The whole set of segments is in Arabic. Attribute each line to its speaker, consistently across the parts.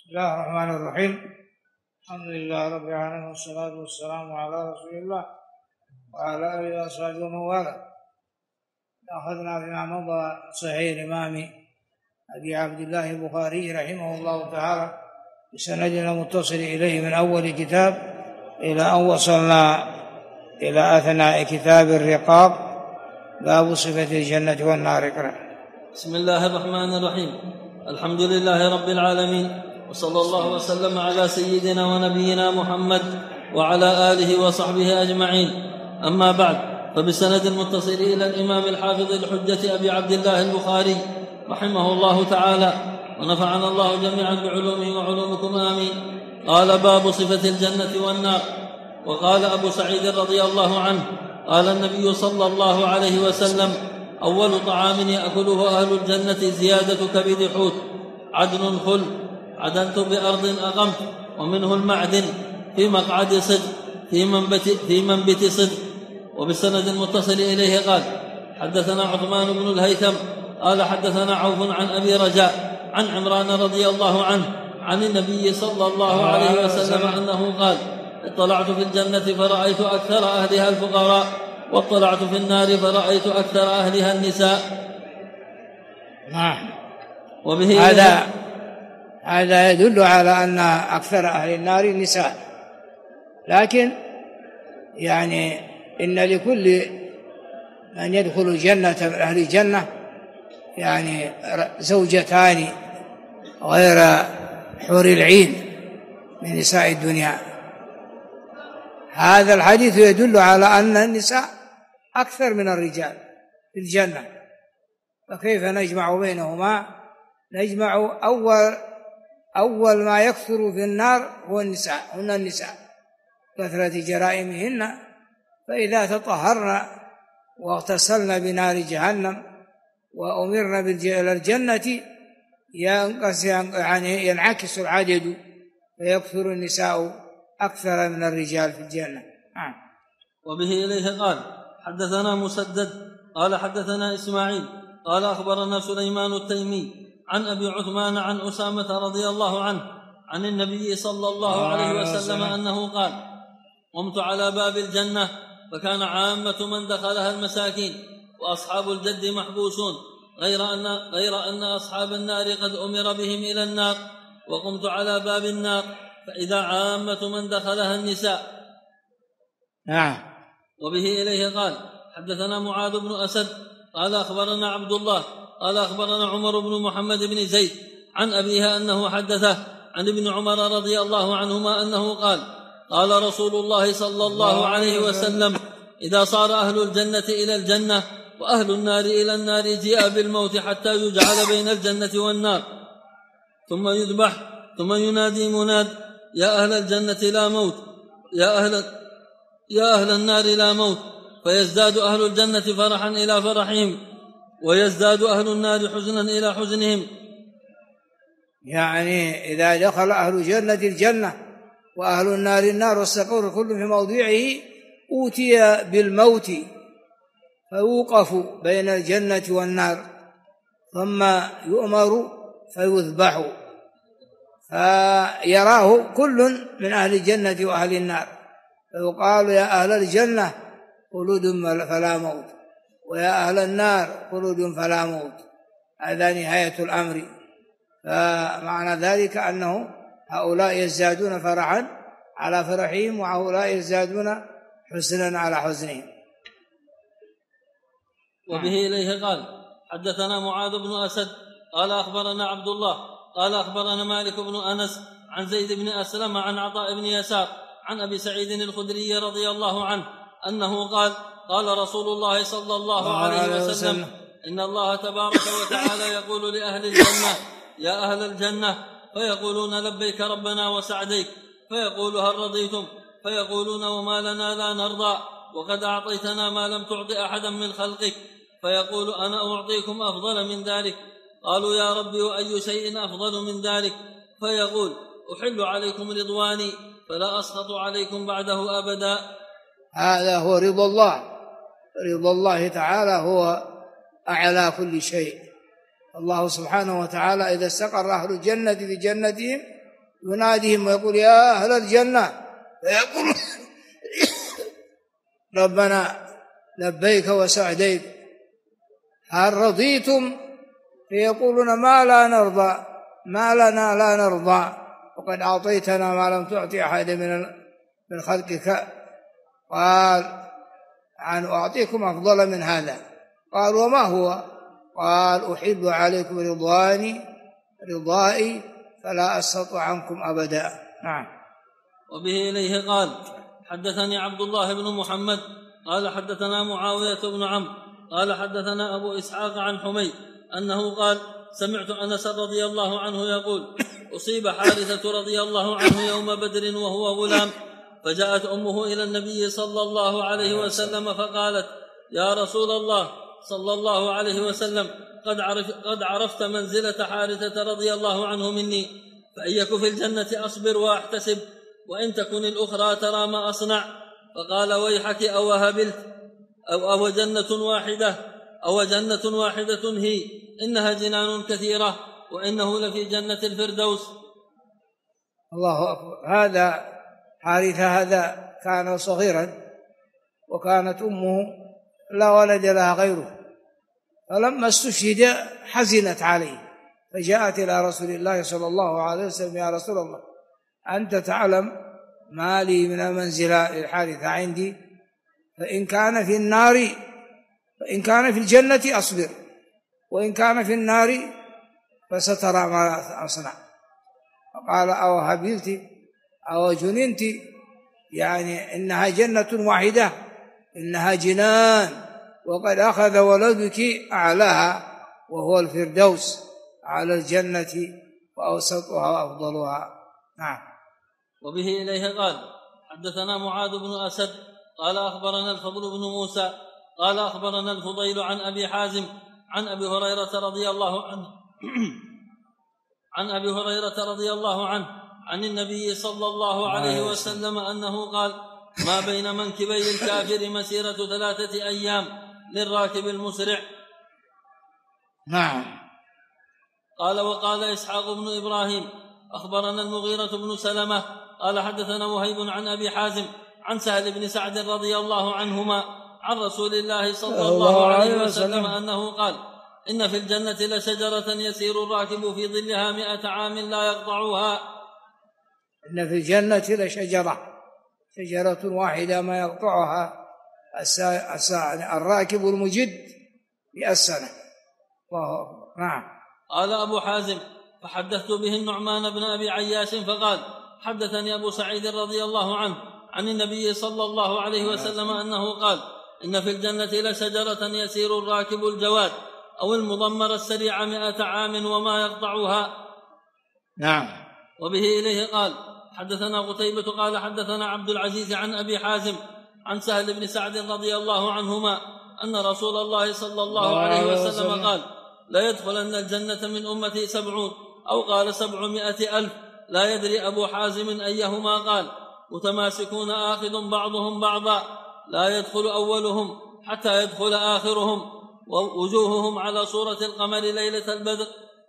Speaker 1: بسم الله الرحمن الرحيم. الحمد لله رب العالمين، والصلاة والسلام على رسول الله وعلى آله وصحبه ومن والاه. أخذنا فيما مضى صحيح الإمام أبي عبد الله البخاري رحمه الله تعالى بسندنا متصل إليه من أول كتاب إلى أن وصلنا إلى أثناء كتاب الرقاق، باب صفة الجنة والنار.
Speaker 2: بسم الله الرحمن الرحيم. الحمد لله رب العالمين، وصلى الله وسلم على سيدنا ونبينا محمد وعلى آله وصحبه أجمعين. أما بعد، فبسند المتصل إلى الإمام الحافظ الحجة أبي عبد الله البخاري رحمه الله تعالى، ونفعنا الله جميعا بعلومه وعلومكم آمين. قال: باب صفة الجنة والنار. وقال أبو سعيد رضي الله عنه: قال النبي صلى الله عليه وسلم: أول طعام يأكله أهل الجنة زيادة كبد حوت، عدن خل، عدنت بأرض أقمت، ومنه المعدن، في مقعد صدق، في منبت صدق. وبالسند المتصل إليه قال: حدثنا عثمان بن الهيثم قال: حدثنا عوف عن أبي رجاء عن عمران رضي الله عنه عن النبي صلى الله عليه وسلم أنه قال: اطلعت في الجنة فرأيت أكثر أهلها الفقراء، واطلعت في النار فرأيت أكثر أهلها النساء.
Speaker 1: وبه هذا يدل على أن أكثر أهل النار النساء، لكن يعني إن لكل من يدخل الجنة من أهل الجنة يعني زوجتان غير حور العين من نساء الدنيا. هذا الحديث يدل على أن النساء أكثر من الرجال في الجنة، فكيف نجمع بينهما؟ نجمع أول ما يكثر في النار هن النساء، كثرة جرائمهن، فإذا تطهرن واغتسلن بنار جهنم وأمرن إلى الجنة ينعكس العدد فيكثر النساء أكثر من الرجال في الجنة.
Speaker 2: وبه إليه قال: حدثنا مسدد قال: حدثنا إسماعيل قال: أخبرنا سليمان التيمي عن أبي عثمان عن أسامة رضي الله عنه عن النبي صلى الله عليه وسلم أنه قال: قمت على باب الجنة فكان عامة من دخلها المساكين، وأصحاب الجد محبوسون، غير أن أصحاب النار قد أمر بهم إلى النار. وقمت على باب النار فإذا عامة من دخلها النساء. وبه إليه قال: حدثنا معاذ بن أسد قال: أخبرنا عبد الله قال: أخبرنا عمر بن محمد بن زيد عن أبيها أنه حدثه عن ابن عمر رضي الله عنهما أنه قال: قال رسول الله صلى الله عليه وسلم: إذا صار أهل الجنة إلى الجنة وأهل النار إلى النار جيء بالموت حتى يجعل بين الجنة والنار، ثم يذبح، ثم ينادي مناد: يا أهل الجنة لا موت، يا أهل النار لا موت، فيزداد أهل الجنة فرحا إلى فرحهم، ويزداد أهل النار حزنا إلى حزنهم.
Speaker 1: يعني إذا دخل أهل الجنة وأهل النار النار واستقر كل في موضعه أوتي بالموت فيوقف بين الجنة والنار، ثم يؤمر فيذبح، فيراه كل من أهل الجنة وأهل النار، فيقال: يا أهل الجنة خلود فلا موت، ويا أهل النار خلود فلا موت. هذا نهاية الأمر. فمعنى ذلك أنه هؤلاء يزدادون فرحا على فرحهم، وهؤلاء يزدادون حزنا على حزنهم.
Speaker 2: وبه إليه قال: حدثنا معاذ بن أسد قال: أخبرنا عبد الله قال: أخبرنا مالك بن أنس عن زيد بن أسلم عن عطاء بن يسار عن أبي سعيد الخدري رضي الله عنه أنه قال: قال رسول الله صلى الله عليه وسلم: إن الله تبارك وتعالى يقول لأهل الجنة: يا أهل الجنة، فيقولون: لبيك ربنا وسعديك، فيقول: هل رضيتم؟ فيقولون: وما لنا لا نرضى، وقد أعطيتنا ما لم تعط أحدا من خلقك. فيقول: أنا أعطيكم أفضل من ذلك. قالوا: يا ربي، وأي شيء أفضل من ذلك؟ فيقول: أحل عليكم رضواني فلا أسخط عليكم بعده أبدا.
Speaker 1: هذا هو رضا الله. رضا الله تعالى هو أعلى كل شيء. الله سبحانه وتعالى إذا استقر أهل الجنة في جنتهم يناديهم ويقول يا أهل الجنة، فيقول ربنا لبيك وسعديك، هل رضيتم؟ فيقولون ما لا نرضى، ما لنا لا نرضى، وقد أعطيتنا ما لم تعطي أحد من خلقك. قال أن أعطيكم أفضل من هذا. قال وما هو؟ قال أحب عليكم رضائي فلا أسخط عنكم أبدا. نعم.
Speaker 2: وبه إليه قال حدثني عبد الله بن محمد قال حدثنا معاوية بن عمرو قال حدثنا أبو إسحاق عن حميد أنه قال سمعت أنس رضي الله عنه يقول أصيب حارثة رضي الله عنه يوم بدر وهو غلام، فجاءت أمه إلى النبي صلى الله عليه وسلم فقالت يا رسول الله صلى الله عليه وسلم قد عرفت منزلة حارثة رضي الله عنه مني، فإن يك في الجنة أصبر وأحتسب، وإن تكن الأخرى ترى ما أصنع. فقال ويحك أو هبلت أو جنة واحدة هي، إنها جنان كثيرة وإنه لفي جنة الفردوس.
Speaker 1: الله أكبر. هذا حارثة هذا كان صغيرا، وكانت أمه لا ولد لها غيره، فلما استشهد حزنت عليه، فجاءت إلى رسول الله صلى الله عليه وسلم يا رسول الله أنت تعلم ما لي من المنزلة للحارثة عندي، فإن كان في الجنة أصبر، وإن كان في النار فسترى ما أصنع. فقال أو هبلت أو جننت، يعني إنها جنة واحدة، إنها جنان، وقد أخذ ولدك أعلاها وهو الفردوس على الجنة وأوسطها وأفضلها. نعم.
Speaker 2: وبه إليه قال حدثنا معاذ بن أسد قال أخبرنا الفضل بن موسى قال أخبرنا الفضيل عن أبي حازم عن أبي هريرة رضي الله عنه عن النبي صلى الله عليه وسلم أنه قال ما بين منكبي الكافر مسيرة 3 أيام للراكب المسرع.
Speaker 1: نعم.
Speaker 2: قال وقال إسحاق بن إبراهيم أخبرنا المغيرة بن سلمة قال حدثنا وهيب عن أبي حازم عن سهل بن سعد رضي الله عنهما عن رسول الله صلى الله عليه وسلم أنه قال إن في الجنة لشجرة يسير الراكب في ظلها 100 عام لا يقطعها.
Speaker 1: إن في الجنة لشجرة واحدة ما يقطعها الراكب المجد 100 سنة. الله أكبر. نعم.
Speaker 2: قال أبو حازم فحدثت به النعمان بن أبي عياش فقال حدثني أبو سعيد رضي الله عنه عن النبي صلى الله عليه وسلم أنه قال إن في الجنة لشجرة يسير الراكب الجواد أو المضمر السريع 100 عام وما يقطعها.
Speaker 1: نعم.
Speaker 2: وبه إليه قال حدثنا قتيبة قال حدثنا عبد العزيز عن أبي حازم عن سهل بن سعد رضي الله عنهما أن رسول الله صلى الله عليه وسلم قال لا يدخلن الجنة من أمتي 70 أو قال 700,000 لا يدري أبو حازم أيهما قال متماسكون آخذ بعضهم بعضا لا يدخل أولهم حتى يدخل آخرهم ووجوههم على صورة القمر ليلة البدر.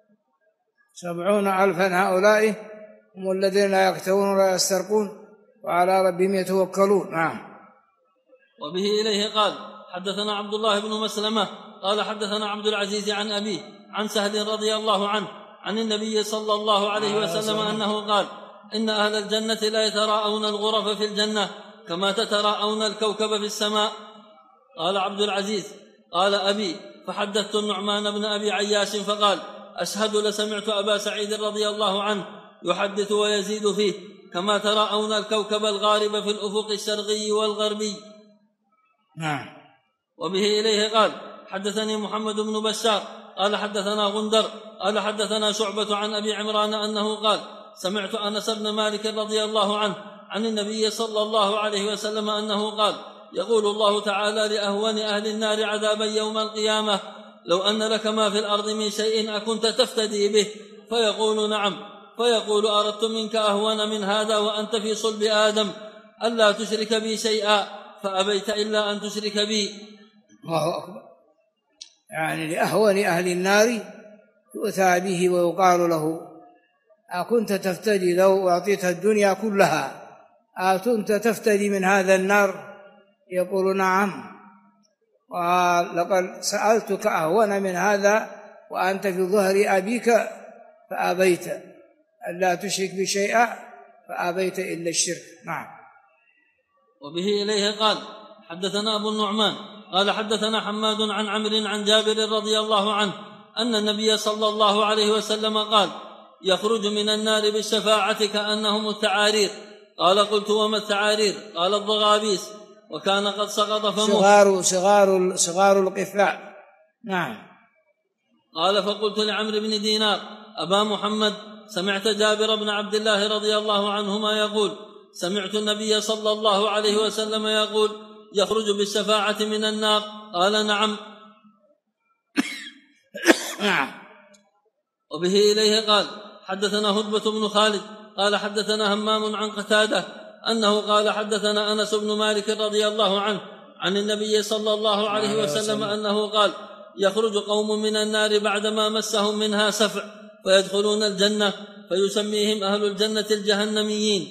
Speaker 1: 70,000 هؤلاء هم الذين لا يكتوون ولا يسترقون وعلى ربهم يتوكلون. نعم.
Speaker 2: وبه إليه قال حدثنا عبد الله بن مسلمة قال حدثنا عبد العزيز عن أبيه عن سهل رضي الله عنه عن النبي صلى الله عليه وسلم أنه قال إن أهل الجنة لا يتراءون الغرف في الجنة كما تتراءون الكوكب في السماء. قال عبد العزيز قال أبي فحدثت النعمان بن أبي عياش فقال أشهد لسمعت أبا سعيد رضي الله عنه يحدث ويزيد فيه كما تراءون الكوكب الغارب في الأفق الشرقي والغربي.
Speaker 1: نعم.
Speaker 2: وبه إليه قال حدثني محمد بن بشار قال حدثنا غندر قال حدثنا شعبة عن أبي عمران أنه قال سمعت أنس بن مالك رضي الله عنه عن النبي صلى الله عليه وسلم أنه قال يقول الله تعالى لأهون أهل النار عذابا يوم القيامة لو أن لك ما في الأرض من شيء أكنت تفتدي به؟ فيقول نعم، فيقول أردت منك أهون من هذا وأنت في صلب آدم ألا تشرك بي شيئا فأبيت إلا أن تشرك بي.
Speaker 1: الله أكبر. يعني لأهون أهل النار يؤتى به ويقال له أكنت تفتدي لو أعطيتها الدنيا كلها أكنت تفتدي من هذا النار؟ يقول نعم. قال لقد سألتك أهون من هذا وأنت في ظهر أبيك فأبيت ألا تشرك بشيئا فأبيت إلا الشرك. نعم.
Speaker 2: وبه إليه قال حدثنا أبو النعمان قال حدثنا حماد عن عمرو عن جابر رضي الله عنه أن النبي صلى الله عليه وسلم قال يخرج من النار بالشفاعة كأنهم التعارير. قال قلت وما التعارير؟ قال الضغابيس وكان قد سقط فمه
Speaker 1: صغار القفلاء. نعم.
Speaker 2: قال فقلت لعمرو بن دينار أبا محمد سمعت جابر بن عبد الله رضي الله عنهما يقول سمعت النبي صلى الله عليه وسلم يقول يخرج بالشفاعة من النار؟ قال نعم. وبه إليه قال حدثنا هدبة بن خالد قال حدثنا همام عن قتادة أنه قال حدثنا أنس بن مالك رضي الله عنه عن النبي صلى الله عليه وسلم أنه قال يخرج قوم من النار بعدما مسهم منها سفع فيدخلون الجنة فيسميهم أهل الجنة الجهنميين.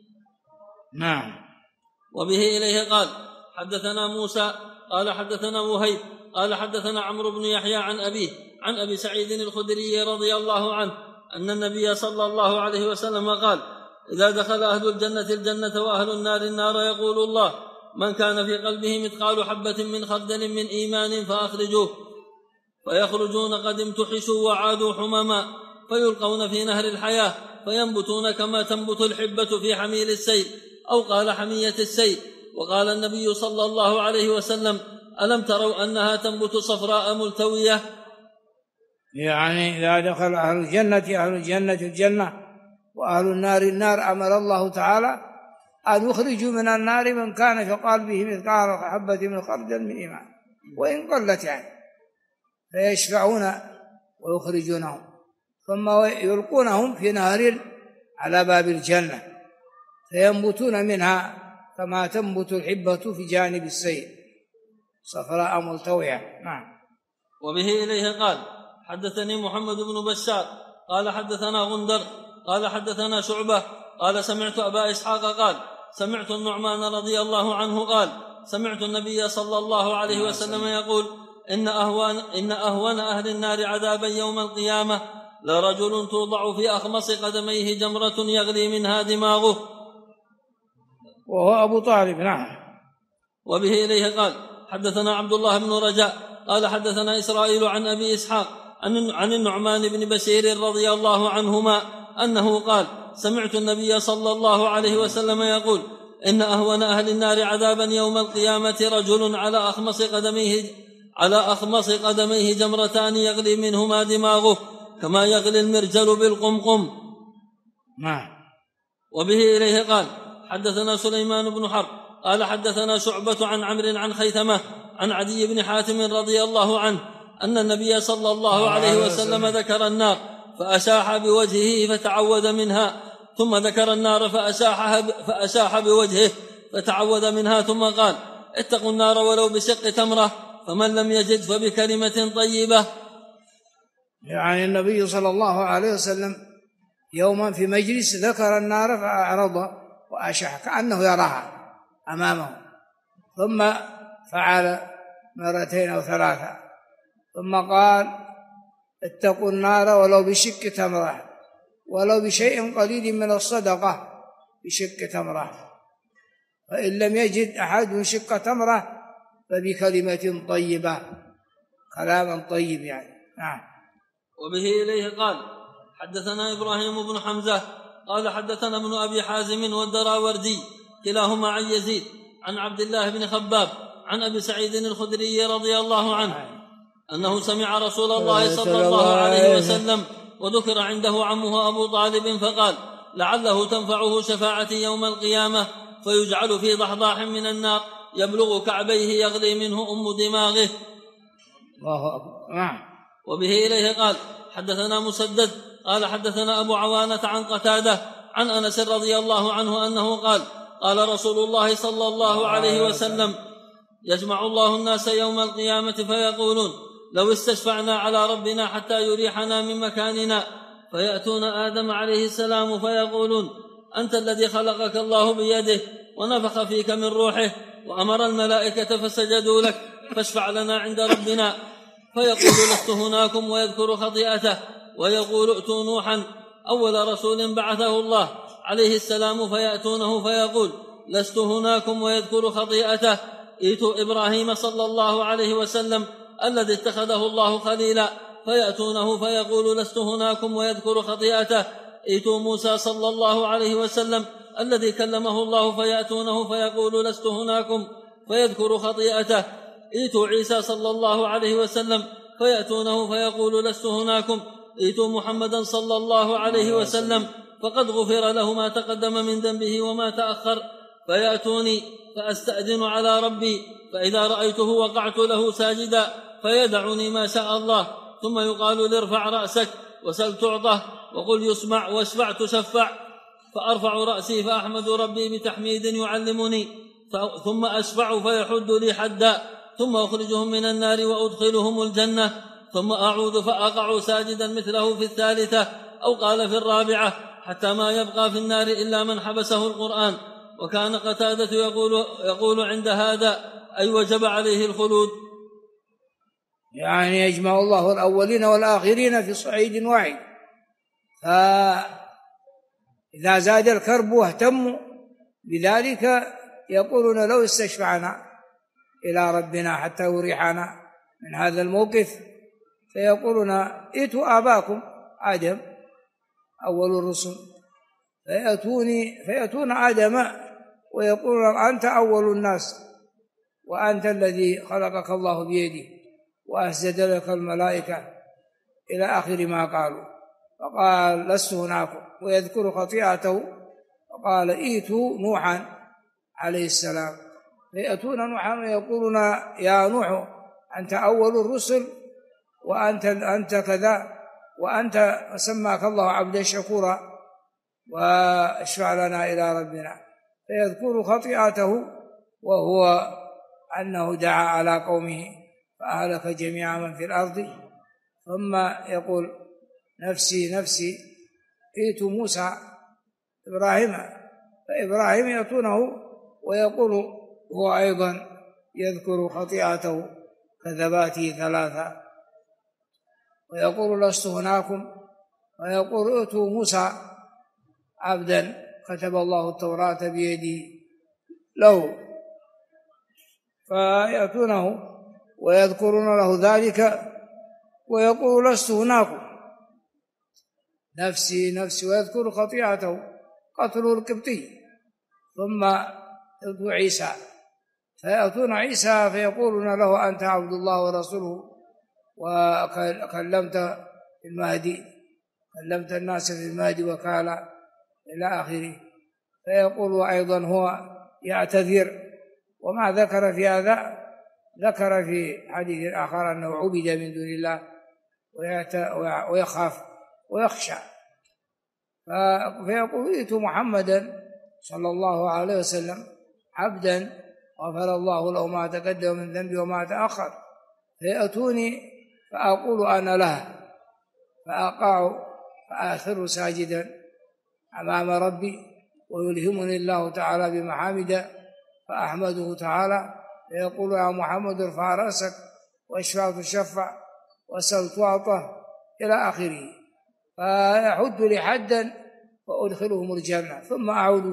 Speaker 1: نعم.
Speaker 2: وبه إليه قال حدثنا موسى قال حدثنا وهيب قال حدثنا عمرو بن يحيى عن أبيه عن أبي سعيد الخدري رضي الله عنه أن النبي صلى الله عليه وسلم قال إذا دخل أهل الجنة الجنة وأهل النار النار يقول الله من كان في قلبه مثقال حبة من خردل من إيمان فأخرجوه فيخرجون قد امتحشوا وعادوا حمما فيلقون في نهر الحياة فينبتون كما تنبت الحبة في حميل السيل أو قال حمية السيل. وقال النبي صلى الله عليه وسلم ألم تروا أنها تنبت صفراء ملتوية؟
Speaker 1: يعني إذا دخل أهل الجنة الجنة وأهل النار النار أمر الله تعالى أن يخرجوا من النار من كان في قلبه مثقال حبة من خردل من إيمان وإن قلت يعني فيشفعون ويخرجونهم ثم يلقونهم في نهر على باب الجنة فينبتون منها كما تنبت الحبة في جانب السيل صفراء ملتوية. نعم.
Speaker 2: وبه إليه قال حدثني محمد بن بشار قال حدثنا غندر قال حدثنا شعبة قال سمعت أبا إسحاق قال سمعت النعمان رضي الله عنه قال سمعت النبي صلى الله عليه وسلم يقول إن أهون أهل النار عذابا يوم القيامة لرجل توضع في أخمص قدميه جمرة يغلي منها دماغه
Speaker 1: وهو أبو طالب. نعم.
Speaker 2: وبه إليه قال حدثنا عبد الله بن رجاء قال حدثنا إسرائيل عن أبي إسحاق عن النعمان بن بشير رضي الله عنهما أنه قال سمعت النبي صلى الله عليه وسلم يقول إن أهون أهل النار عذابا يوم القيامة رجل على أخمص قدميه جمرتان يغلي منهما دماغه كما يغلي المرجل بالقمقم.
Speaker 1: نعم.
Speaker 2: وبه إليه قال حدثنا سليمان بن حرب قال حدثنا شعبة عن عمرو عن خيثمة عن عدي بن حاتم رضي الله عنه أن النبي صلى الله عليه وسلم ذكر النار فأشاح بوجهه فتعوذ منها ثم ذكر النار فأشاح بوجهه فتعوذ منها ثم قال اتقوا النار ولو بشق تمرة فمن لم يجد فبكلمة طيبة.
Speaker 1: يعني النبي صلى الله عليه وسلم يوما في مجلس ذكر النار فأعرض وأشاح كأنه يراها أمامه ثم فعل مرتين أو ثلاثة ثم قال اتقوا النار ولو بشق تمرة ولو بشيء قليل من الصدقة بشق تمرة فإن لم يجد أحد شق تمرة فبكلمة طيبة كلاما طيب يعني. نعم.
Speaker 2: وبه إليه قال حدثنا إبراهيم بن حمزة قال حدثنا ابن أبي حازم والدراوردي كلاهما عن يزيد عن عبد الله بن خباب عن أبي سعيد الخدري رضي الله عنه أنه سمع رسول الله صلى الله عليه وسلم وذكر عنده عمه أبو طالب فقال لعله تنفعه شفاعة يوم القيامة فيجعل في ضحضاح من النار يبلغ كعبيه يغلي منه دماغه.
Speaker 1: الله أكبر. نعم.
Speaker 2: وبه إليه قال حدثنا مسدد قال حدثنا أبو عوانة عن قتادة عن أنس رضي الله عنه أنه قال قال رسول الله صلى الله عليه وسلم يجمع الله الناس يوم القيامة فيقولون لو استشفعنا على ربنا حتى يريحنا من مكاننا فيأتون آدم عليه السلام فيقولون: أنت الذي خلقك الله بيده ونفخ فيك من روحه وأمر الملائكة فسجدوا لك، فاشفع لنا عند ربنا. فيقول: لست هناكم، ويذكر خطيئته، ويقول: ائتوا نوحا أول رسول بعثه الله عليه السلام، فيأتونه فيقول: لست هناكم، ويذكر خطيئته. ائتوا إبراهيم صلى الله عليه وسلم الذي اتخذه الله خليلا، فيأتونه فيقول: لست هناكم، ويذكر خطيئته. ائتوا موسى صلى الله عليه وسلم الذي كلمه الله، فيأتونه فيقول: لست هناكم، فيذكر خطيئته. ائتوا عيسى صلى الله عليه وسلم فيأتونه فيقول: لست هناكم. ائتوا محمدا صلى الله عليه وسلم فقد غفر له ما تقدم من ذنبه وما تأخر. فيأتوني فأستأذن على ربي، فإذا رأيته وقعت له ساجدا، فيدعني ما شاء الله، ثم يقال لي: ارفع رأسك وسل تعطه، وقل يسمع، واشفع تشفع. فأرفع رأسي فأحمد ربي بتحميد يعلمني، ثم أشفع فيحد لي حدا، ثم أخرجهم من النار وأدخلهم الجنة، ثم أعود فأقع ساجدا مثله في الثالثة، أو قال في الرابعة، حتى ما يبقى في النار إلا من حبسه القرآن. وكان قتادة يقول عند هذا: أي وجب عليه الخلود.
Speaker 1: يعني يجمع الله الأولين والآخرين في صعيد واحد، فإذا زاد الكرب واهتموا بذلك يقولون: لو استشفعنا إلى ربنا حتى يريحنا من هذا الموقف، فيقولون: ائتوا آباكم آدم أول الرسل، فيأتون آدم ويقولون: أنت أول الناس، وأنت الذي خلقك الله بيده وأسجد لك الملائكة، إلى آخر ما قالوا. فقال: لست هناكم، ويذكر خطيئته، فقال: ائتوا نوحا عليه السلام، فيأتون نوحا ويقولون: يا نوح، أنت أول الرسل، وأنت كذا، وأنت سماك الله عبدا شكورا، واشفع لنا إلى ربنا. فيذكر خطيئته، وهو أنه دعا على قومه فأهلك جميع من في الأرض، ثم يقول: نفسي نفسي. ائتوا موسى إبراهيم، فإبراهيم يأتونه ويقول هو أيضا يذكر خطيئته كذباته 3، ويقول: لست هناكم، ويقول: ائتوا موسى عبدا كتب الله التوراة بيده له، فيأتونه ويذكرون له ذلك، ويقول: لست هناكم، نفسي نفسي، ويذكر خطيئته قتل القبطي. ثم يأتوا عيسى، فيأتون عيسى فيقولون له: أنت عبد الله ورسوله، وكلمت المهدي، كلمت الناس في المهدي وكالا، إلى آخره. فيقول أيضا هو يعتذر. وما ذكر في هذا، ذكر في حديث آخر أنه عبد من دون الله ويخاف ويخشى. فيقول: ائتوا محمدا صلى الله عليه وسلم عبدا غفر الله له ما تقدم من ذنبه وما تأخر. فيأتوني فأقول: أنا لها، فأقع فآخر ساجدا أمام ربي، ويلهمني الله تعالى بمحامد فأحمده تعالى، فيقول: يا محمد ارفع رأسك واشفع تشفع وسل تعطى، إلى آخره. فيحد لي حدا وأدخلهم الجنة، ثم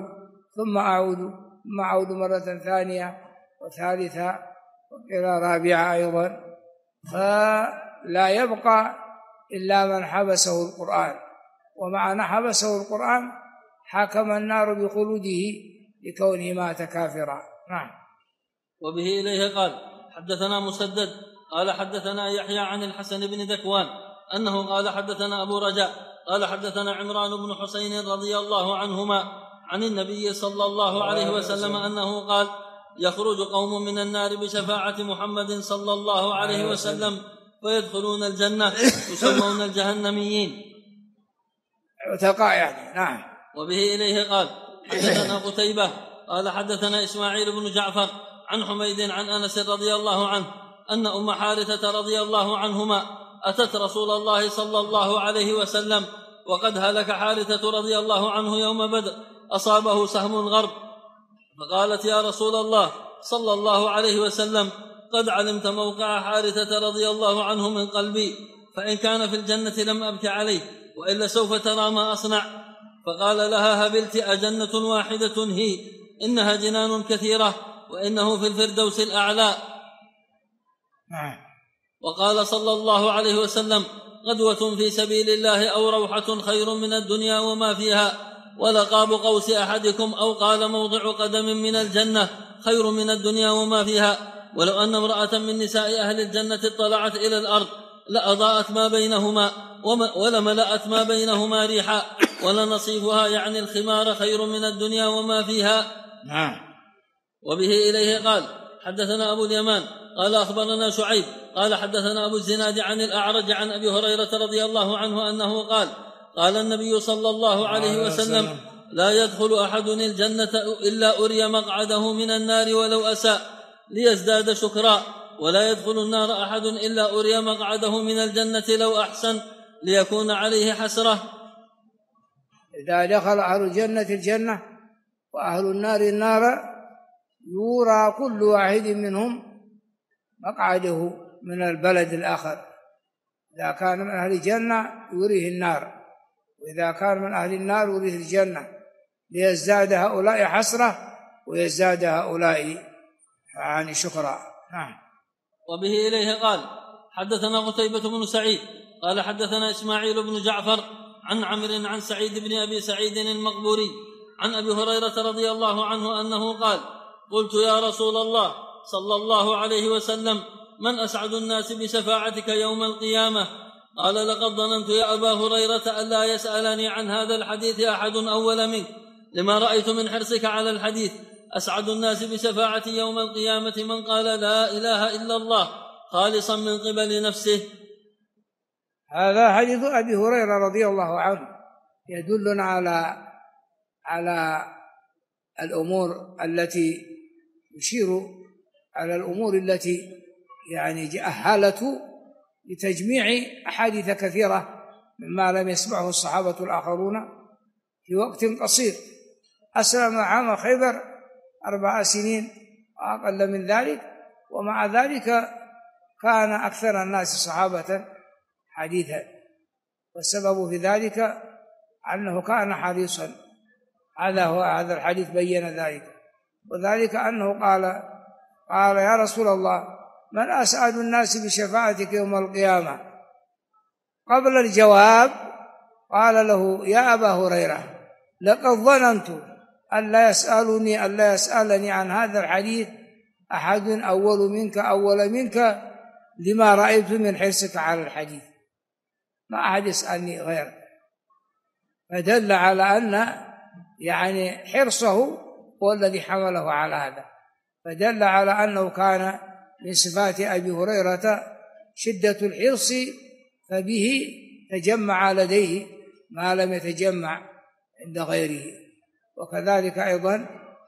Speaker 1: أعود مرة ثانية وثالثة وإلى رابعة أيضا. فلا يبقى إلا من حبسه القرآن، ومعنى حبسه القرآن حكم النار بخلوده لكونه مات كافرا. نعم.
Speaker 2: وبه إليه قال: حدثنا مسدد قال حدثنا يحيى عن الحسن بن ذكوان أنه قال: حدثنا أبو رجاء قال: حدثنا عمران بن حسين رضي الله عنهما عن النبي صلى الله عليه وسلم أنه قال: يخرج قوم من النار بشفاعة محمد صلى الله عليه وسلم ويدخلون الجنة يسمون الجهنميين.
Speaker 1: عتقاء يعني. نعم.
Speaker 2: وبه إليه قال: حدثنا قتيبة قال: حدثنا إسماعيل بن جعفر عن حميد عن أنس رضي الله عنه أن أم حارثة رضي الله عنهما أتت رسول الله صلى الله عليه وسلم وقد هلك حارثة رضي الله عنه يوم بدر، أصابه سهم غرب. فقالت: يا رسول الله صلى الله عليه وسلم، قد علمت موقع حارثة رضي الله عنه من قلبي، فإن كان في الجنة لم أبك عليه، وإلا سوف ترى ما أصنع. فقال لها: هبلت، أجنة واحدة هي؟ إنها جنان كثيرة، وإنه في الفردوس الأعلى. وقال صلى الله عليه وسلم: غدوة في سبيل الله أو روحة خير من الدنيا وما فيها، ولقاب قوس أحدكم أو قال موضع قدم من الجنة خير من الدنيا وما فيها. ولو أن امرأة من نساء أهل الجنة اطلعت إلى الأرض لأضاءت ما بينهما ولملأت ما بينهما ريحا، ولنصيفها يعني الخمار خير من الدنيا وما فيها. وبه إليه قال: حدثنا أبو اليمان قال أخبرنا شعيب قال حدثنا أبو الزناد عن الأعرج عن أبي هريرة رضي الله عنه أنه قال: قال النبي صلى الله عليه وسلم: لا يدخل أحد الجنة إلا أري مقعده من النار ولو أساء ليزداد شكرا، ولا يدخل النار أحد إلا أري مقعده من الجنة لو أحسن ليكون عليه حسرة.
Speaker 1: إذا دخل أهل الجنة الجنة وأهل النار النار يورى كل واحد منهم مقعده من البلد الآخر. إذا كان من أهل الجنة يريه النار، وإذا كان من أهل النار يريه الجنة، ليزداد هؤلاء حسرة ويزداد هؤلاء يعني شكرا.
Speaker 2: وبه إليه قال: حدثنا قتيبة بن سعيد قال حدثنا إسماعيل بن جعفر عن عمرو عن سعيد بن أبي سعيد المقبوري عن أبي هريرة رضي الله عنه أنه قال: قلت: يا رسول الله صلى الله عليه وسلم، من أسعد الناس بشفاعتك يوم القيامة؟ قال: لقد ظننت يا أبا هريرة ألا يسألني عن هذا الحديث أحد أول منك، لما رأيت من حرصك على الحديث. أسعد الناس بشفاعتي يوم القيامة من قال لا إله إلا الله خالصا من قبل نفسه.
Speaker 1: هذا حديث أبي هريرة رضي الله عنه يدلنا على الأمور التي يشير على الأمور التي يعني أهلته لتجميع أحاديث كثيرة مما لم يسمعه الصحابة الآخرون في وقت قصير. أسلم عام خيبر 4 سنين وأقل من ذلك، ومع ذلك كان أكثر الناس صحابة حديثا، والسبب في ذلك أنه كان حريصا. هذا الحديث بين ذلك، وذلك أنه قال يا رسول الله، من أسعد الناس بشفاعتك يوم القيامة؟ قبل الجواب قال له: يا أبا هريرة، لقد ظننت ألا يسألني عن هذا الحديث أحد أول منك لما رأيت من حرصك على الحديث، ما أحد يسألني غيرك. فدل على أن يعني حرصه هو الذي حمله على هذا، فدل على أنه كان من صفات أبي هريرة شدة الحرص، فبه تجمع لديه ما لم يتجمع عند غيره. وكذلك أيضا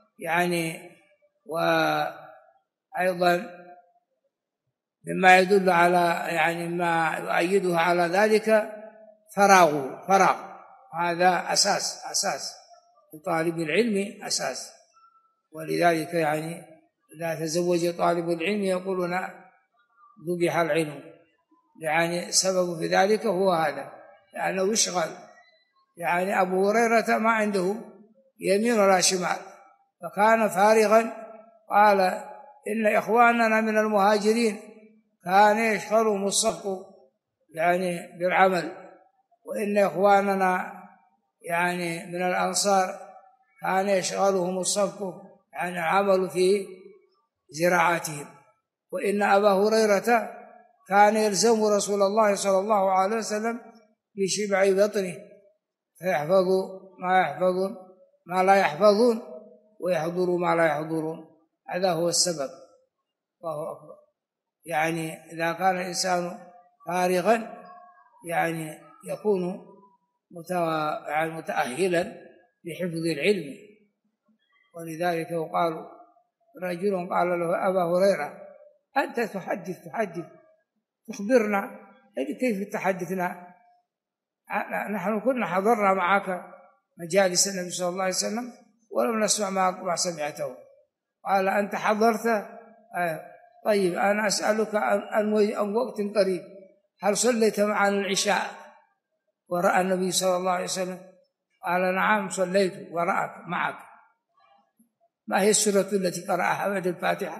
Speaker 1: وأيضا مما يدل على ما يؤيده على ذلك فراغ، هذا أساس لطالب العلم، أساس. ولذلك إذا تزوج طالب العلم يقولون ذبح العلم، سبب في ذلك هو هذا، لأنه يشغل. أبو هريرة ما عنده يمين ولا شمال، فكان فارغا. قال: إن إخواننا من المهاجرين كان يشغلهم الصفق بالعمل، وإن إخواننا من الأنصار كان يشغلهم الصفق العمل في زراعتهم، وإن أبا هريرة كان يلزم رسول الله صلى الله عليه وسلم بشبع بطنه، فيحفظ ما لا يحفظون ويحضروا ما لا يحضرون. هذا هو السبب. الله أكبر. إذا كان الإنسان فارغا يكون متأهلا لحفظ العلم. ولذلك يقال رجل قال له: أبا هريرة، أنت تحدث تخبرنا، كيف تحدثنا؟ نحن كنا حضرنا معك مجالس النبي صلى الله عليه وسلم ولم نسمع ما سمعته. قال أنت حضرت؟ طيب أنا أسألك عن وقت قريب، هل صليت معنا العشاء وراء النبي صلى الله عليه وسلم؟ قال نعم صليت وراءك معك. ما هي السورة التي قرأها بعد الفاتحة؟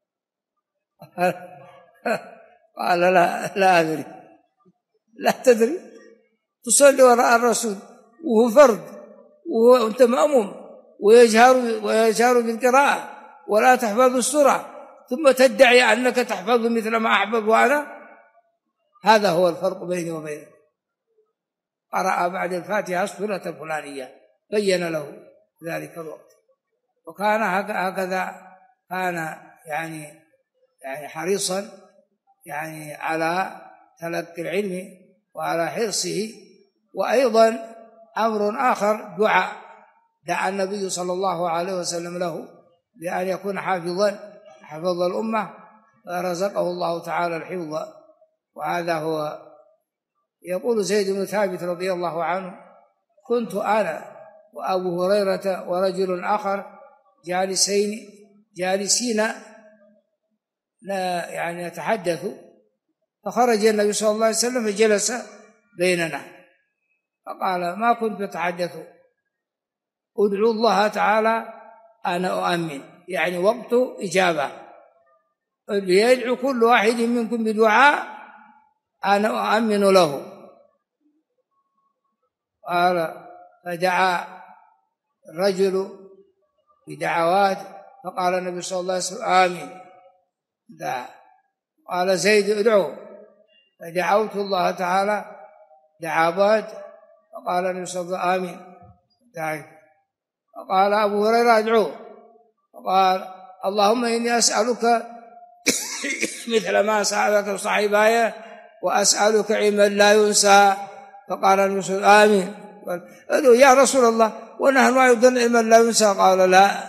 Speaker 1: قال لا أدري. لا تدري؟ تصلي وراء الرسول وهو فرد وأنت مأموم ويجهر بالقراءة ولا تحفظ السورة، ثم تدعي أنك تحفظ مثل ما أحفظ وأنا؟ هذا هو الفرق بيني وبينك. قرأ بعد الفاتحة السورة الفلانية، بين له ذلك الوقت. وكان هكذا، كان يعني حريصا على تلقي العلم وعلى حرصه. وأيضا أمر آخر، دعا النبي صلى الله عليه وسلم له بأن يكون حافظ الأمة، فرزقه الله تعالى الحفظ. وهذا هو. يقول زيد بن ثابت رضي الله عنه: كنت أنا وأبو هريرة ورجل آخر جالسين نتحدث، فخرج النبي صلى الله عليه وسلم فجلس بيننا فقال: ما كنت أتحدث؟ أدعو الله تعالى أنا أؤمن، يعني وقت إجابة، ليدعو كل واحد منكم بدعاء أنا أؤمن له. قال: فدعا الرجل بدعوات، فقال النبي صلى الله عليه وسلم: آمين. دعا. قال زيد: ادعو. فدعوت الله تعالى دعوات، فقال النبي صلى الله عليه وسلم: آمين. دعا. فقال أبو هريرة: ادعو. فقال: اللهم إني أسألك مثل ما سألك صاحباي وأسألك علما لا ينسى. فقال النبي صلى الله عليه وسلم: آمين. قال: يا رسول الله ونحن ما يظن علما لا ينسى. قال: لا،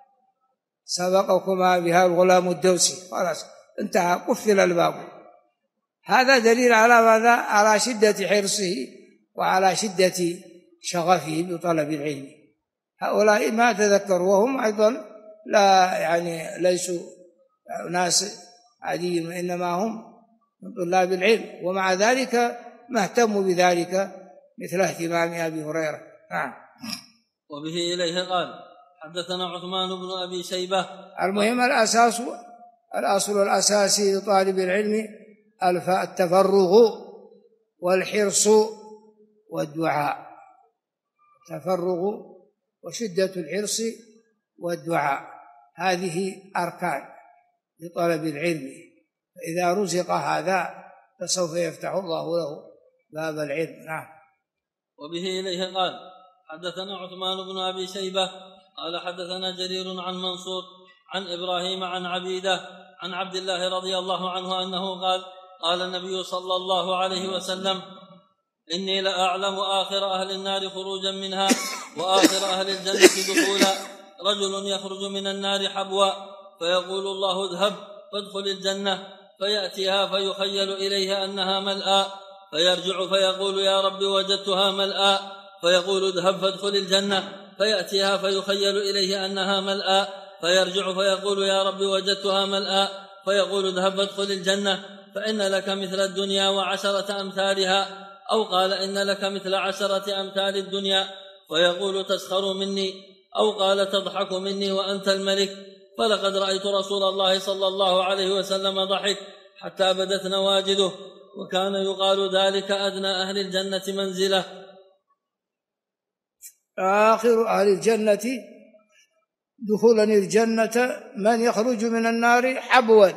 Speaker 1: سبقكما بها الغلام الدوسي. خلاص انتهى، قفل الباب. هذا دليل على ماذا؟ على شدة حرصه وعلى شدة شغفه بطلب العلم. هؤلاء ما تذكروا، وهم أيضا ليسوا ناس عاديين، وإنما هم من طلاب العلم، ومع ذلك ما اهتموا بذلك مثل اهتمام أبي هريرة.
Speaker 2: وبه إليه قال: حدثنا عثمان بن أبي شيبة.
Speaker 1: المهم الأصل الأساسي لطالب العلم التفرغ والحرص والدعاء. التفرغ وشدة الحرص والدعاء، هذه أركان لطلب العلم. فإذا رزق هذا فسوف يفتح الله له باب العلم. نعم.
Speaker 2: وبه إليه قال: حدثنا عثمان بن أبي شيبة قال: حدثنا جرير عن منصور عن إبراهيم عن عبيدة عن عبد الله رضي الله عنه أنه قال: قال النبي صلى الله عليه وسلم: إني لأعلم آخر أهل النار خروجا منها وآخر أهل الجنة دخولا. رجل يخرج من النار حبوا، فيقول الله: اذهب فادخل الجنة، فيأتيها فيخيل إليها أنها ملآ، فيرجع فيقول: يا رب وجدتها ملآ، فيقول: اذهب فادخل الجنة، فيأتيها فيخيل إليه أنها ملآ، فيرجع فيقول: يا رب وجدتها ملآ، فيقول: اذهب فادخل الجنة، فإن لك مثل الدنيا وعشرة أمثالها، أو قال: إن لك مثل 10 أمثال الدنيا. فيقول: تسخر مني، أو قال: تضحك مني وأنت الملك. فلقد رأيت رسول الله صلى الله عليه وسلم ضحك حتى بدت نواجذه، وكان يقال ذلك أدنى أهل الجنة منزلة.
Speaker 1: آخر أهل الجنة دخولا الجنة من يخرج من النار حبوا،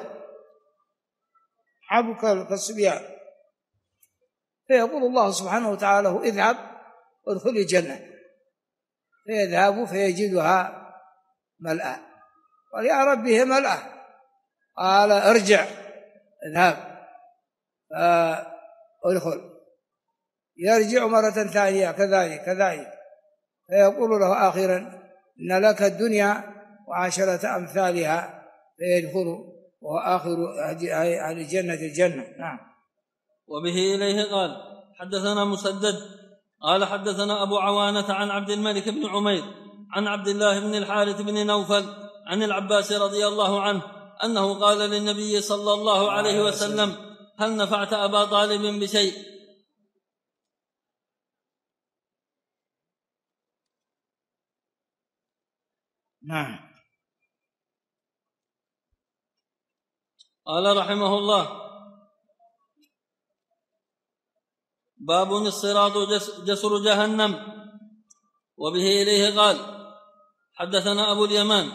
Speaker 1: حبو كالصبيان، فيقول الله سبحانه وتعالى: اذهب وادخل الجنة، فيذهب فيجدها ملأى. قال: يا ربي هي ملأى. قال: ارجع، اذهب ادخل. يرجع مرة ثانية كذلك، فيقول له آخرا: إن لك الدنيا و10 أمثالها، فيدخل، وهو آخر أهل الجنة الجنة. نعم.
Speaker 2: وبه إليه قال: حدثنا مسدد قال حدثنا أبو عوانة عن عبد الملك بن عمير عن عبد الله بن الحارث بن نوفل عن العباس رضي الله عنه أنه قال للنبي صلى الله عليه وسلم: هل نفعت أبا طالب بشيء؟
Speaker 1: نعم.
Speaker 2: قال رحمه الله: باب الصراط جسر جهنم. وبه إليه قال: حدثنا أبو اليمان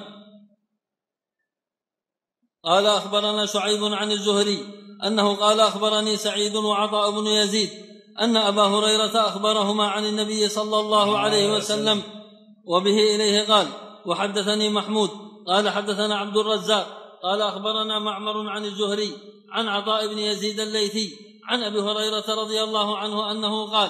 Speaker 2: قال أخبرنا شعيب عن الزهري أنه قال: أخبرني سعيد وعطاء بن يزيد أن أبا هريرة أخبرهما عن النبي صلى الله عليه وسلم. وبه إليه قال: وحدثني محمود قال حدثنا عبد الرزاق قال أخبرنا معمر عن الزهري عن عطاء بن يزيد الليثي عن أبي هريرة رضي الله عنه أنه قال: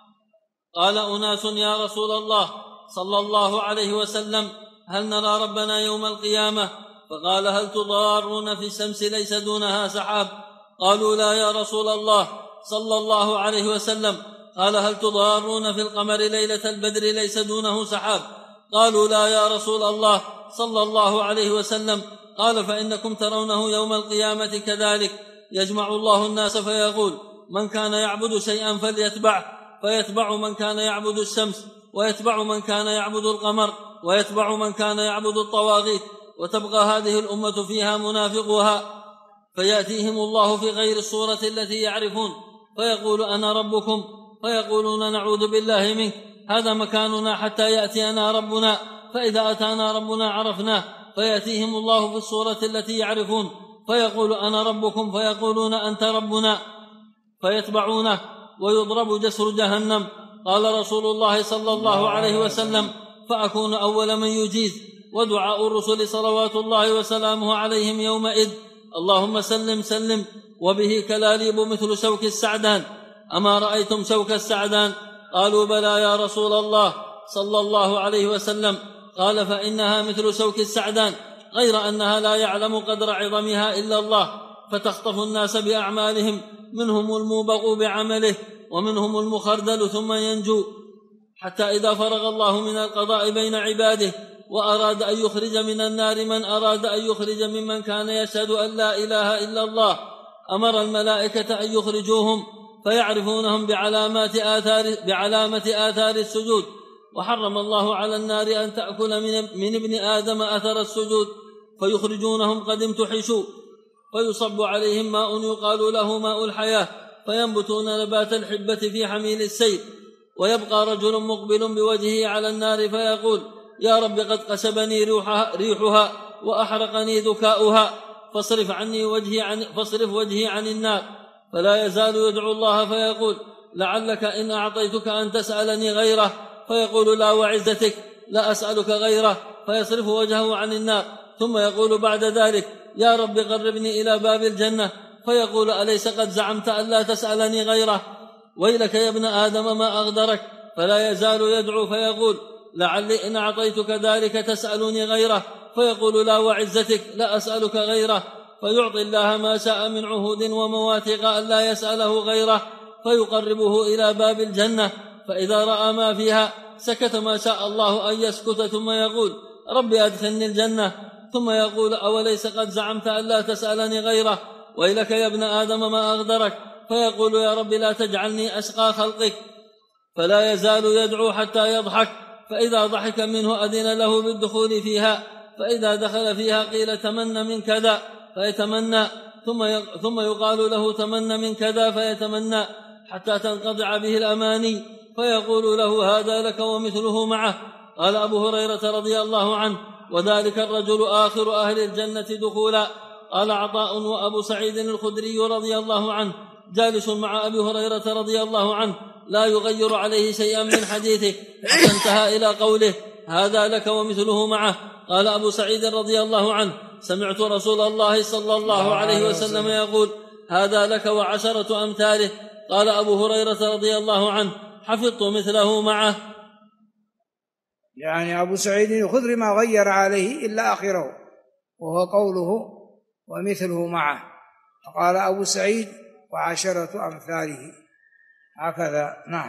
Speaker 2: قال أناس: يا رسول الله صلى الله عليه وسلم، هل نرى ربنا يوم القيامة؟ فقال: هل تضارون في الشمس ليس دونها سحاب؟ قالوا: لا يا رسول الله صلى الله عليه وسلم. قال: هل تضارون في القمر ليلة البدر ليس دونه سحاب؟ قالوا: لا يا رسول الله صلى الله عليه وسلم. قال: فإنكم ترونه يوم القيامة كذلك، يجمع الله الناس فيقول: من كان يعبد شيئا فليتبعه، فيتبع من كان يعبد الشمس، ويتبع من كان يعبد القمر، ويتبع من كان يعبد الطواغيت، وتبقى هذه الأمة فيها منافقها، فيأتيهم الله في غير الصورة التي يعرفون، فيقول: أنا ربكم، فيقولون: نعوذ بالله منك، هذا مكاننا حتى يأتينا ربنا، فإذا أتانا ربنا عرفناه، فيأتيهم الله في الصورة التي يعرفون، فيقول: أنا ربكم، فيقولون: أنت ربنا، فيتبعونه، ويضرب جسر جهنم. قال رسول الله صلى الله عليه وسلم: فأكون أول من يجيز. ودعاء الرسل صلوات الله وسلامه عليهم يومئذ: اللهم سلم سلم. وبه كلاليب مثل شوك السعدان. أما رأيتم شوك السعدان؟ قالوا: بلى يا رسول الله صلى الله عليه وسلم. قال: فإنها مثل شوك السعدان، غير أنها لا يعلم قدر عظمها إلا الله، فتخطف الناس بأعمالهم، منهم الموبق بعمله، ومنهم المخردل ثم ينجو، حتى إذا فرغ الله من القضاء بين عباده وأراد أن يخرج من النار من أراد أن يخرج ممن كان يشهد أن لا إله إلا الله، أمر الملائكة أن يخرجوهم، فيعرفونهم بعلامة آثار السجود. وحرم الله على النار أن تأكل من ابن آدم أثر السجود، فيخرجونهم قد امتحشوا، فيصب عليهم ماء يقال له ماء الحياة، فينبتون نبات الحبة في حميل السيل. ويبقى رجل مقبل بوجهه على النار فيقول: يا رب، قد قشبني ريحها وأحرقني ذكاؤها، فاصرف وجهي عن النار. فلا يزال يدعو الله فيقول: لعلك إن أعطيتك أن تسألني غيره، فيقول: لا وعزتك لا أسألك غيره، فيصرف وجهه عن النار. ثم يقول بعد ذلك: يا رب، قربني إلى باب الجنة، فيقول: أليس قد زعمت أن لا تسألني غيره؟ ويلك يا ابن آدم ما أغدرك. فلا يزال يدعو فيقول: لعلي إن أعطيتك ذلك تسألني غيره، فيقول: لا وعزتك لا أسألك غيره، فيعطي الله ما شاء من عهود ومواثيق أن لا يسأله غيره، فيقربه إلى باب الجنة، فإذا رأى ما فيها سكت ما شاء الله أن يسكت، ثم يقول: رب أدخلني الجنة. ثم يقول: أوليس قد زعمت أن لا تسألني غيره؟ ويلك يا ابن آدم ما أغدرك. فيقول: يا رب، لا تجعلني أشقى خلقك. فلا يزال يدعو حتى يضحك، فإذا ضحك منه أذن له بالدخول فيها، فإذا دخل فيها قيل: تمنى من كذا، فيتمنى، ثم يقال له: تمنى من كذا، فيتمنى، حتى تنقطع به الأماني، فيقول له: هذا لك ومثله معه. قال أبو هريرة رضي الله عنه: وذلك الرجل آخر أهل الجنة دخولا. قال عطاء: وأبو سعيد الخدري رضي الله عنه جالس مع أبي هريرة رضي الله عنه، لا يغير عليه شيئا من حديثه، حتى انتهى إلى قوله: هذا لك ومثله معه. قال أبو سعيد رضي الله عنه: سمعت رسول الله صلى الله عليه وسلم يقول: هذا لك وعشرة أمثاله. قال أبو هريرة رضي الله عنه: حفظت مثله معه.
Speaker 1: يعني أبو سعيد الخدري ما غير عليه إلا آخره، وهو قوله: ومثله معه. فقال أبو سعيد: وعشرة أمثاله، هكذا. نعم.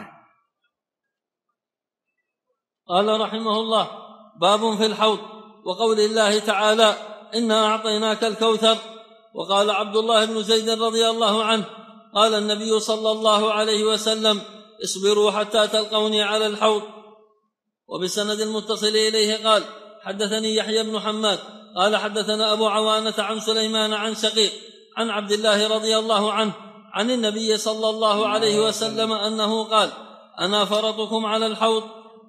Speaker 2: قال رحمه الله: باب في الحوض وقول الله تعالى: إنا أعطيناك الكوثر. وقال عبد الله بن زيد رضي الله عنه: قال النبي صلى الله عليه وسلم: اصبروا حتى تلقوني على الحوض. وبسند المتصل إليه قال: حدثني يحيى بن حماد قال حدثنا أبو عوانة عن سليمان عن شقيق عن عبد الله رضي الله عنه عن النبي صلى الله عليه وسلم أنه قال: أنا فرطكم على الحوض.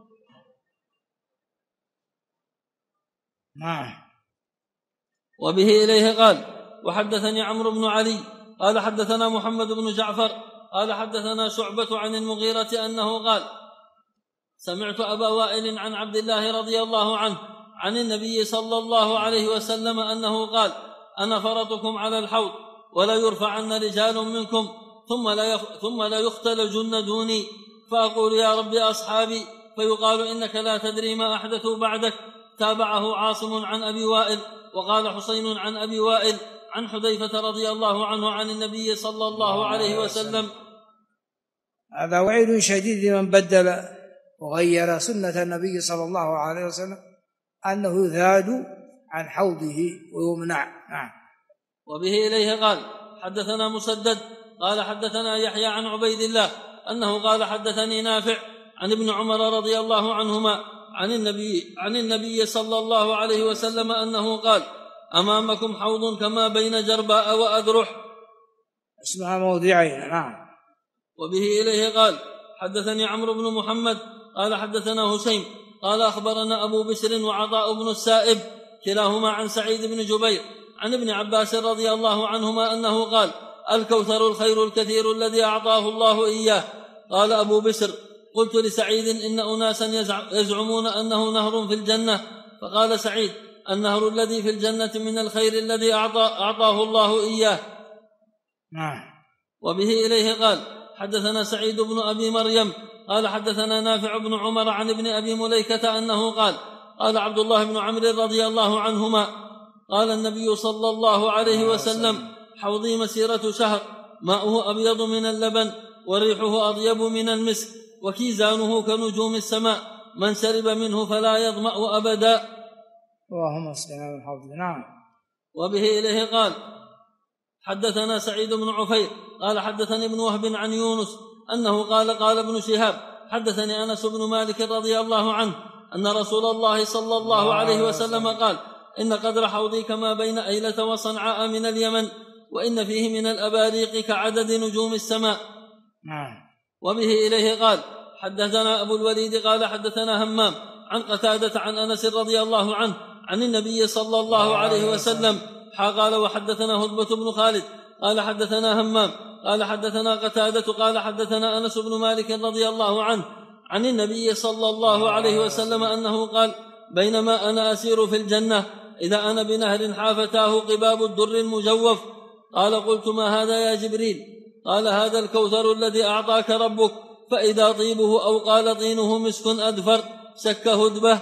Speaker 2: وبه إليه قال: وحدثني عمرو بن علي قال حدثنا محمد بن جعفر قال حدثنا شعبة عن المغيرة أنه قال: سمعت أبا وائل عن عبد الله رضي الله عنه عن النبي صلى الله عليه وسلم أنه قال: أنا فرطكم على الحوض، ولا يرفعن رجال منكم ثم لا يختلجن دوني، فأقول: يا رب أصحابي، فيقال: إنك لا تدري ما أحدثوا بعدك. تابعه عاصم عن أبي وائل. وقال حسين عن أبي وائل عن حذيفة رضي الله عنه عن النبي صلى الله عليه وسلم.
Speaker 1: هذا وعيد شديد لمن بدل وغير سنة النبي صلى الله عليه وسلم، أنه يذاد عن حوضه ويمنع.
Speaker 2: وبه إليه قال: حدثنا مسدد قال حدثنا يحيى عن عبيد الله أنه قال: حدثني نافع عن ابن عمر رضي الله عنهما عن النبي صلى الله عليه وسلم أنه قال: أمامكم حوض كما بين جرباء وأذرح،
Speaker 1: اسمها موضعين.
Speaker 2: وبه إليه قال: حدثني عمرو بن محمد قال حدثنا هشيم قال أخبرنا أبو بشر وعطاء بن السائب كلاهما عن سعيد بن جبير عن ابن عباس رضي الله عنهما أنه قال: الكوثر الخير الكثير الذي أعطاه الله إياه. قال أبو بشر: قلت لسعيد: إن أناسا يزعمون أنه نهر في الجنة. فقال سعيد: النهر الذي في الجنة من الخير الذي أعطاه الله إياه. وبه إليه قال: حدثنا سعيد بن أبي مريم قال حدثنا نافع بن عمر عن ابن أبي مليكة أنه قال: قال عبد الله بن عمرو رضي الله عنهما: قال النبي صلى الله عليه وسلم: حوضي مسيرة شهر، ماؤه أبيض من اللبن، وريحه أطيب من المسك، وكيزانه كنجوم السماء، من شرب منه فلا يظمأ أبدا.
Speaker 1: اللهم صل على الحوض.
Speaker 2: وبه إليه قال: حدثنا سعيد بن عفير قال حدثني ابن وهب عن يونس أنه قال ابن شهاب: حدثني أنس بن مالك رضي الله عنه أن رسول الله صلى الله عليه وسلم قال: إن قدر حوضي كما بين أيلة وصنعاء من اليمن، وإن فيه من الأباريق كعدد نجوم السماء. وبه إليه قال: حدثنا أبو الوليد قال حدثنا همام عن قتادة عن أنس رضي الله عنه عن النبي صلى الله عليه وسلم قال: وحدثنا هدبة بن خالد قال حدثنا همام قال حدثنا قتادة قال حدثنا أنس بن مالك رضي الله عنه عن النبي صلى الله عليه وسلم أنه قال: بينما أنا أسير في الجنة إذا أنا بنهر حافتاه قباب الدر المجوف. قال: قلت: ما هذا يا جبريل؟ قال: هذا الكوثر الذي أعطاك ربك، فإذا طيبه أو قال طينه مسك أدفر سك هدبه.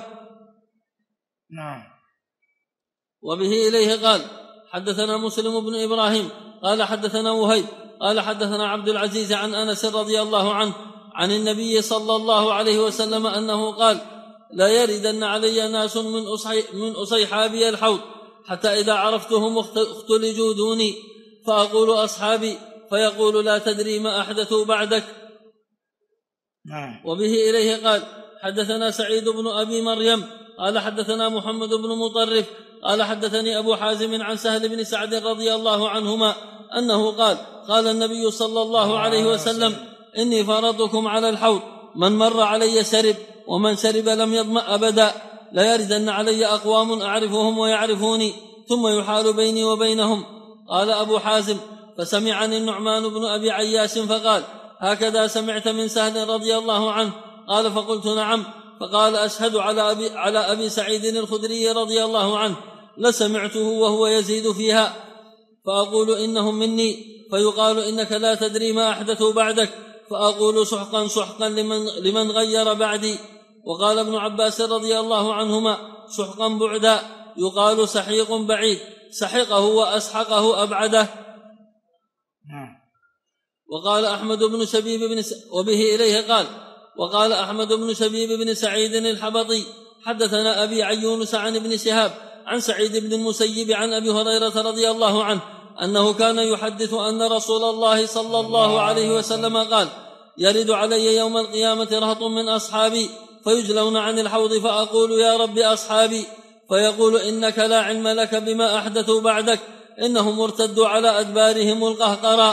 Speaker 2: وبه إليه قال: حدثنا مسلم بن إبراهيم قال حدثنا وهيب قال حدثنا عبد العزيز عن أنس رضي الله عنه عن النبي صلى الله عليه وسلم أنه قال: لا يردن علي ناس من أصيحابي الحوض، حتى إذا عرفتهم اختلجوا دوني، فأقول: أصحابي، فيقول: لا تدري ما أحدثوا بعدك. وبه إليه قال: حدثنا سعيد بن أبي مريم قال حدثنا محمد بن مطرف قال حدثني أبو حازم عن سهل بن سعد رضي الله عنهما أنه قال: قال النبي صلى الله عليه وسلم: إني فرضكم على الحوض، من مر علي شرب، ومن شرب لم يظمأ أبدا. لا يردن علي أقوام أعرفهم ويعرفوني، ثم يحال بيني وبينهم. قال أبو حازم: فسمعني النعمان بن أبي عياش فقال: هكذا سمعت من سهل رضي الله عنه؟ قال: فقلت: نعم. فقال: أشهد على أبي سعيد الخدري رضي الله عنه لسمعته وهو يزيد فيها، فأقول: إنهم مني، فيقال: إنك لا تدري ما أحدثوا بعدك، فأقول: سحقا سحقا لمن غير بعدي. وقال ابن عباس رضي الله عنهما: سحقا بعدا، يقال سحيق بعيد، سحقه وأسحقه أبعده. وقال أحمد بن شبيب وبه إليه قال وقال أحمد بن شبيب بن سعيد الحبطي حدثنا أبي عن يونس عن ابن شهاب عن سعيد بن المسيب عن أبي هريرة رضي الله عنه أنه كان يحدث أن رسول الله صلى الله عليه وسلم قال يرد علي يوم القيامة رهط من أصحابي فيجلون عن الحوض فأقول يا رب أصحابي فيقول إنك لا علم لك بما أحدثوا بعدك إنهم ارتدوا على أدبارهم القهقراء.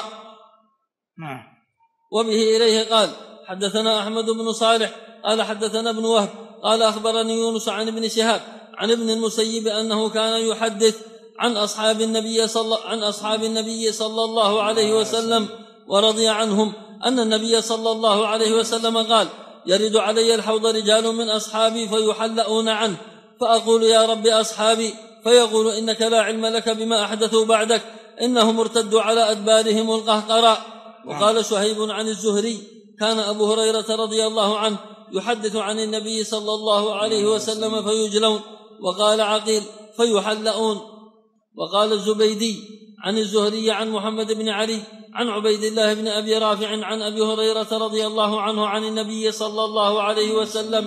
Speaker 2: وبه إليه قال حدثنا أحمد بن صالح قال حدثنا ابن وهب قال أخبرني يونس عن ابن شهاب عن ابن المسيب أنه كان يحدث عن أصحاب النبي صلى الله عليه وسلم ورضي عنهم أن النبي صلى الله عليه وسلم قال يرد علي الحوض رجال من أصحابي فيحلؤون عنه فأقول يا رب أصحابي فيقول إنك لا علم لك بما أحدثوا بعدك إنهم ارتدوا على أدبارهم القهقراء. وقال شهيب عن الزهري كان أبو هريرة رضي الله عنه يحدث عن النبي صلى الله عليه وسلم فيجلون. وقال عقيل فيحلؤون. وقال الزبيدي عن الزهري عن محمد بن علي عن عبيد الله بن أبي رافع عن أبي هريرة رضي الله عنه عن النبي صلى الله عليه وسلم.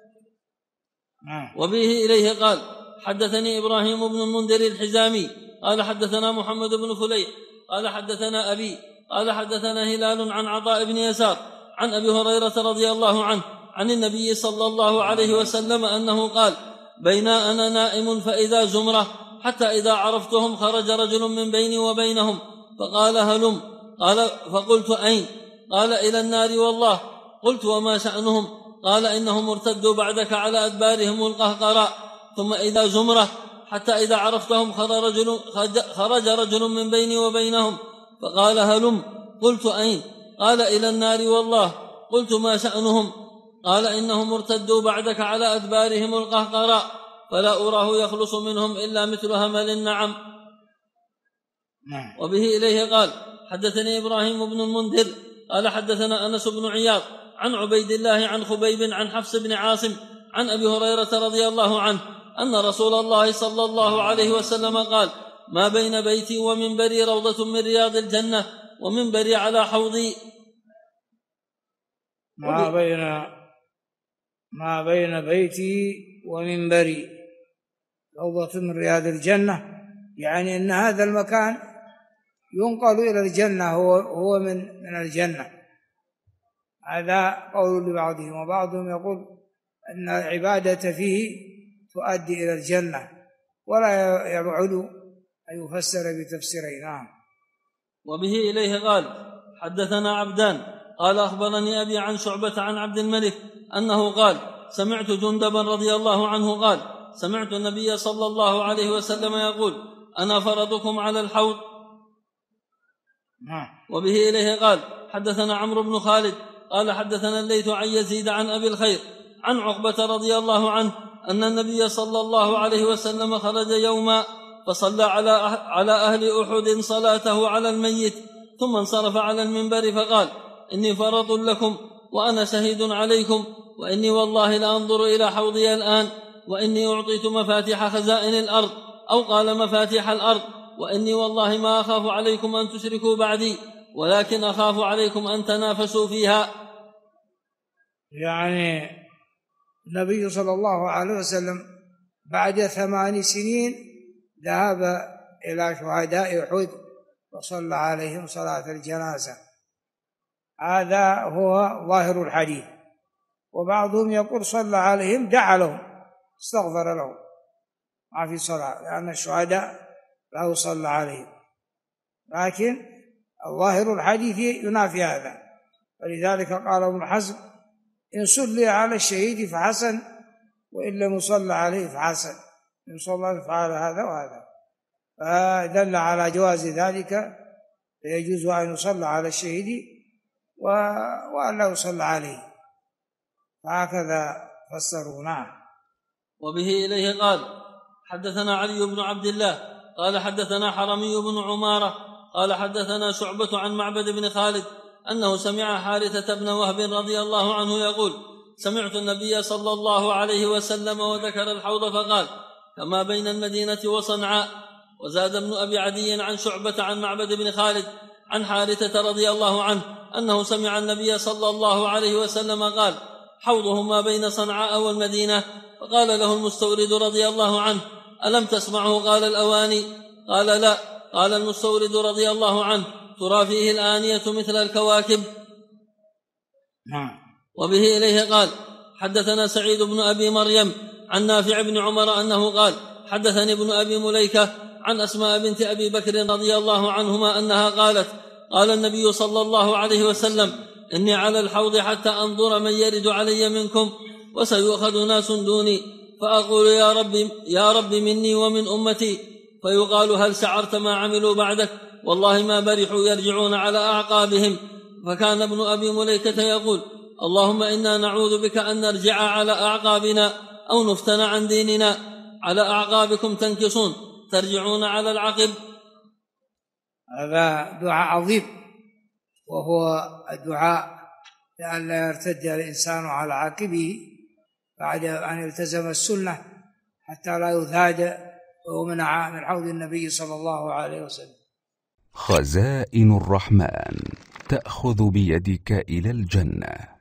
Speaker 2: وبه إليه قال حدثني إبراهيم بن المنذر الحزامي قال حدثنا محمد بن فليح قال حدثنا أبي قال حدثنا هلال عن عطاء بن يسار عن أبي هريرة رضي الله عنه عن النبي صلى الله عليه وسلم أنه قال بينا أنا نائم فإذا زمرة حتى إذا عرفتهم خرج رجل من بيني وبينهم فقال هلم قال فقلت أين قال إلى النار والله قلت وما شأنهم قال إنهم ارتدوا بعدك على أدبارهم القهقراء ثم إذا زمرة حتى إذا عرفتهم خرج رجل من بيني وبينهم فقال هلم قلت أين قال إلى النار والله قلت ما شأنهم قال إنهم ارتدوا بعدك على أدبارهم القهقراء فلا أراه يخلص منهم إلا مثل همل النعم. وبه إليه قال حدثني إبراهيم بن المنذر قال حدثنا أنس بن عياض عن عبيد الله عن خبيب عن حفص بن عاصم عن أبي هريرة رضي الله عنه أن رسول الله صلى الله عليه وسلم قال ما بين بيتي ومنبري روضة من رياض الجنة ومنبري على حوضي.
Speaker 1: ما بين بيتي ومنبري روضة من رياض الجنة، يعني أن هذا المكان ينقل إلى الجنة، هو من الجنة. هذا قول لبعضهم، وبعضهم يقول أن العبادة فيه تؤدي إلى الجنة، ولا يبعد أن يفسر بتفسيرين. نعم.
Speaker 2: وبه إليه قال حدثنا عبدان قال أخبرني أبي عن شعبة عن عبد الملك أنه قال سمعت جندبا رضي الله عنه قال سمعت النبي صلى الله عليه وسلم يقول أنا فرضكم على الحوض. وبه إليه قال حدثنا عمرو بن خالد قال حدثنا الليث عن يزيد عن أبي الخير عن عقبة رضي الله عنه أن النبي صلى الله عليه وسلم خرج يوما فصلى على أهل أحد صلاته على الميت ثم انصرف على المنبر فقال إني فرط لكم وأنا شهيد عليكم، وإني والله لأنظر إلى حوضي الآن، وإني أعطيت مفاتيح خزائن الأرض أو قال مفاتيح الأرض، وإني والله ما أخاف عليكم أن تشركوا بعدي ولكن أخاف عليكم أن تنافسوا فيها.
Speaker 1: يعني النبي صلى الله عليه وسلم بعد 8 سنين ذهب إلى شهداء أحد وصلى عليهم صلاة الجنازة. هذا هو ظاهر الحديث. وبعضهم يقول صلى عليهم، دعا لهم، استغفر لهم، ما في صلاة، لأن الشهداء لا يصلى عليهم. لكن ظاهر الحديث ينافي هذا، ولذلك قال ابن حزم إن صلي على الشهيد فحسن وإن لم يصلى عليه فحسن، إن صلى فعل هذا وهذا، فدل على جواز ذلك، فيجوز أن يصلى على الشهيد وأن لا يصلى عليه، هكذا فسروا. نعم.
Speaker 2: وبه إليه قال حدثنا علي بن عبد الله قال حدثنا حرمي بن عمارة قال حدثنا شعبة عن معبد بن خالد أنه سمع حارثة بن وهب رضي الله عنه يقول سمعت النبي صلى الله عليه وسلم وذكر الحوض فقال كما بين المدينة وصنعاء. وزاد ابن أبي عدي عن شعبة عن معبد بن خالد عن حارثة رضي الله عنه أنه سمع النبي صلى الله عليه وسلم قال: حوضه ما بين صنعاء والمدينة. فقال له المستورد رضي الله عنه: ألم تسمعه؟ قال: الأواني. قال: لا. قال المستورد رضي الله عنه: ترى فيه الآنية مثل الكواكب. وبه إليه قال: حدثنا سعيد بن أبي مريم عن نافع بن عمر أنه قال: حدثني ابن أبي مليكة عن أسماء بنت أبي بكر رضي الله عنهما أنها قالت: قال النبي صلى الله عليه وسلم: إني على الحوض حتى أنظر من يرد علي منكم، وسيؤخذ ناس دوني، فأقول: يا رب مني ومن أمتي، فيقال: هل سعرت ما عملوا بعدك؟ والله ما برحوا يرجعون على أعقابهم. فكان ابن أبي مليكة يقول: اللهم إنا نعوذ بك أن نرجع على أعقابنا أو نفتن عن ديننا. على أعقابكم تنكصون، ترجعون على العقب.
Speaker 1: هذا دعاء عظيم، وهو الدعاء لأن لا يرتد الإنسان على عاقبه بعد أن التزم السنة، حتى لا يذاد ويمنع من حوض النبي صلى الله عليه وسلم.
Speaker 3: خزائن الرحمن تأخذ بيدك إلى الجنة.